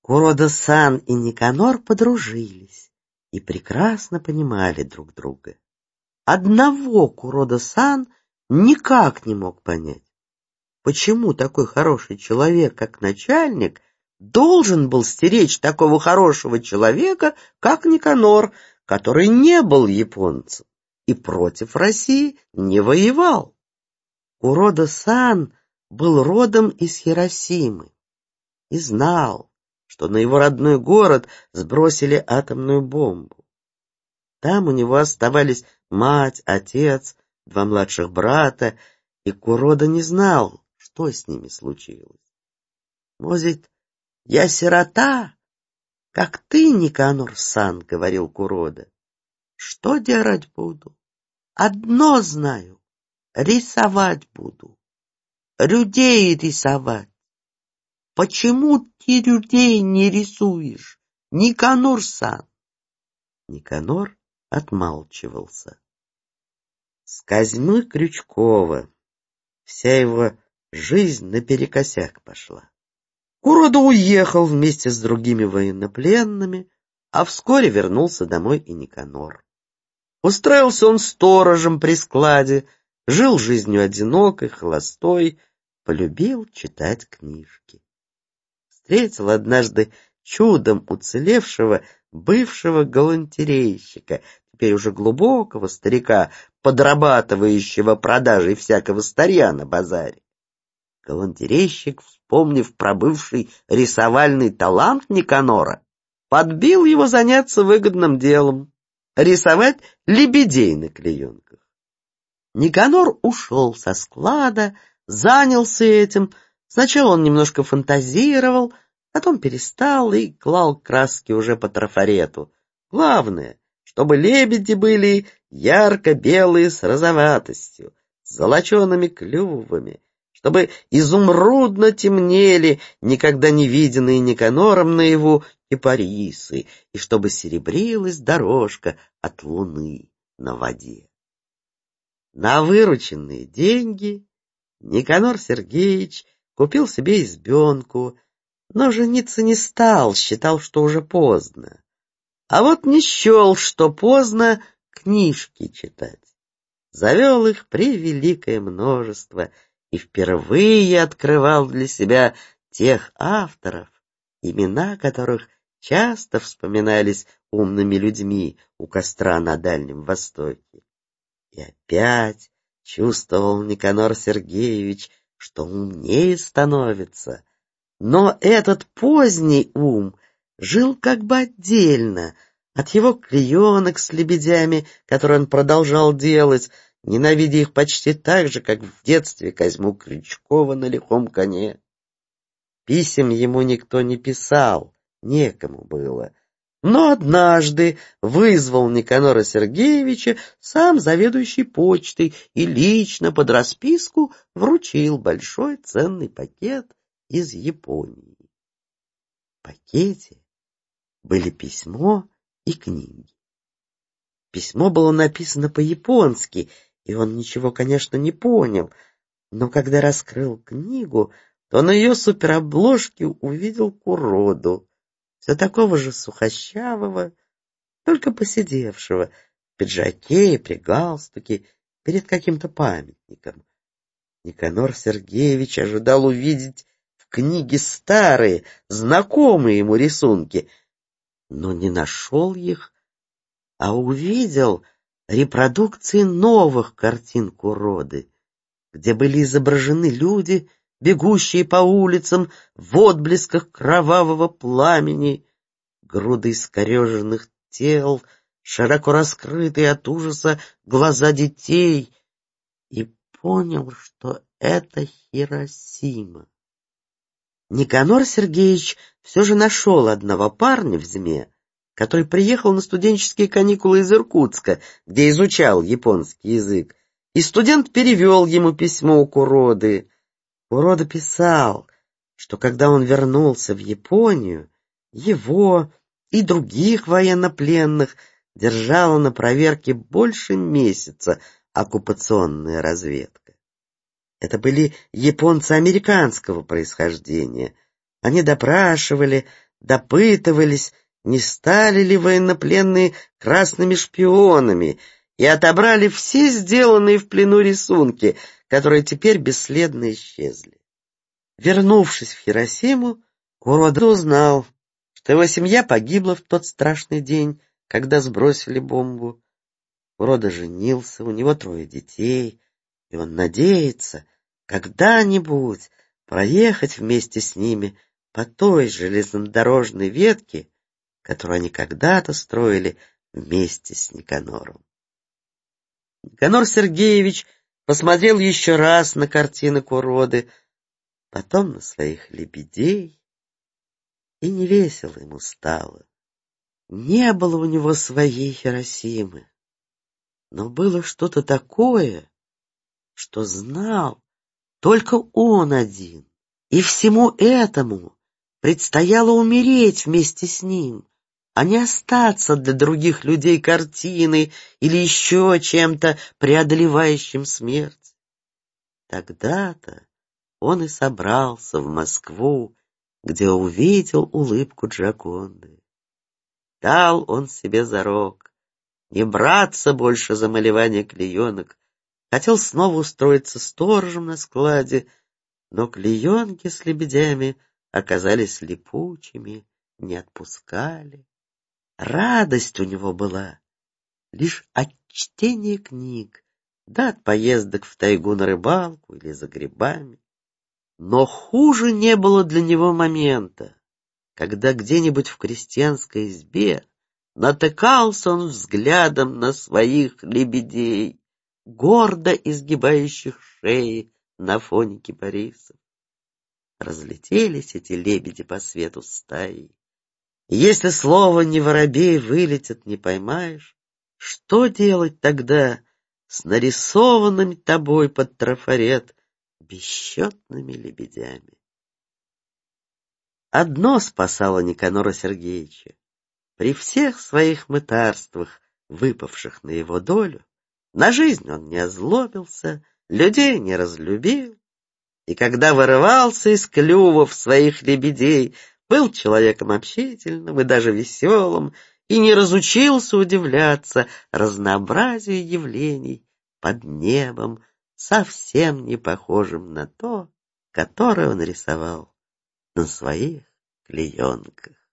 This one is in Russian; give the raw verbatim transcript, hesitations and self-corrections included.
Курода-сан и Никанор подружились и прекрасно понимали друг друга. Одного Курода-сан никак не мог понять, почему такой хороший человек, как начальник, должен был стеречь такого хорошего человека, как Никанор, который не был японцем и против России не воевал. Курода-сан был родом из Хиросимы и знал, что на его родной город сбросили атомную бомбу. Там у него оставались мать, отец, два младших брата, и Курода не знал, что с ними случилось. «Может, я сирота, как ты, Никанор-сан?» — говорил Курода. «Что делать буду? Одно знаю — рисовать буду. Людей рисовать. Почему ты людей не рисуешь, Никанор-сан?» Никанор отмалчивался. С Козьмы Крючкова вся его жизнь наперекосяк пошла. Курода уехал вместе с другими военнопленными, а вскоре вернулся домой и Никанор. Устроился он сторожем при складе, жил жизнью одинокой, холостой, полюбил читать книжки. Встретил однажды чудом уцелевшего бывшего галантерейщика, теперь уже глубокого старика, подрабатывающего продажей всякого старья на базаре. Галантерейщик, вспомнив про бывший рисовальный талант Никанора, подбил его заняться выгодным делом — рисовать лебедей на клеенках. Никанор ушел со склада, занялся этим. Сначала он немножко фантазировал, потом перестал и клал краски уже по трафарету. Главное, чтобы лебеди были ярко-белые с розоватостью, с золочеными клювами, чтобы изумрудно темнели никогда не виденные Никанором наяву кипарисы, и чтобы серебрилась дорожка от луны на воде. На вырученные деньги Никанор Сергеевич купил себе избенку, но жениться не стал, считал, что уже поздно. А вот не счел, что поздно книжки читать. Завел их превеликое множество и впервые открывал для себя тех авторов, имена которых часто вспоминались умными людьми у костра на Дальнем Востоке. И опять чувствовал Никанор Сергеевич, что умнее становится. Но этот поздний ум жил как бы отдельно от его клеенок с лебедями, которые он продолжал делать, ненавидя их почти так же, как в детстве Козьму Крючкова на лихом коне. Писем ему никто не писал, некому было. Но однажды вызвал Никанора Сергеевича сам заведующий почтой и лично под расписку вручил большой ценный пакет из Японии. В пакете были письмо и книги. Письмо было написано по-японски, и он ничего, конечно, не понял, но когда раскрыл книгу, то на ее суперобложке увидел Куроду, все такого же сухощавого, только поседевшего, в пиджаке и при галстуке, перед каким-то памятником. Никанор Сергеевич ожидал увидеть в книге старые, знакомые ему рисунки, но не нашел их, а увидел репродукции новых картин Куроды, где были изображены люди, бегущие по улицам в отблесках кровавого пламени, груды искореженных тел, широко раскрытые от ужаса глаза детей, и понял, что это Хиросима. Никанор Сергеевич все же нашел одного парня в Зме, который приехал на студенческие каникулы из Иркутска, где изучал японский язык, и студент перевел ему письмо у Куроды. Курода писал, что когда он вернулся в Японию, его и других военнопленных держала на проверке больше месяца оккупационная разведка. Это были японцы американского происхождения. Они допрашивали, допытывались, не стали ли военнопленные красными шпионами, и отобрали все сделанные в плену рисунки, которые теперь бесследно исчезли. Вернувшись в Хиросиму, Курода узнал, что его семья погибла в тот страшный день, когда сбросили бомбу. Курода женился, у него трое детей, и он надеется когда-нибудь проехать вместе с ними по той железнодорожной ветке, которую они когда-то строили вместе с Никанором. Никанор Сергеевич посмотрел еще раз на картины Куроды, потом на своих лебедей, и невесело ему стало. Не было у него своей Хиросимы, но было что-то такое, что знал только он один, и всему этому предстояло умереть вместе с ним, а не остаться для других людей картиной или еще чем-то преодолевающим смерть. Тогда-то он и собрался в Москву, где увидел улыбку Джоконды. Дал он себе зарок не браться больше за малевание клеенок, хотел снова устроиться сторожем на складе, но клеенки с лебедями оказались липучими, не отпускали. Радость у него была лишь от чтения книг, да от поездок в тайгу на рыбалку или за грибами. Но хуже не было для него момента, когда где-нибудь в крестьянской избе натыкался он взглядом на своих лебедей, гордо изгибающих шеи на фоне кипарисов. Разлетелись эти лебеди по свету стаи. И если слово «не воробей» вылетит, не поймаешь, что делать тогда с нарисованными тобой под трафарет бесчетными лебедями? Одно спасало Никанора Сергеевича. При всех своих мытарствах, выпавших на его долю, на жизнь он не озлобился, людей не разлюбил, и когда вырывался из клювов своих лебедей, был человеком общительным и даже веселым, и не разучился удивляться разнообразию явлений под небом, совсем не похожим на то, которое он рисовал на своих клеенках.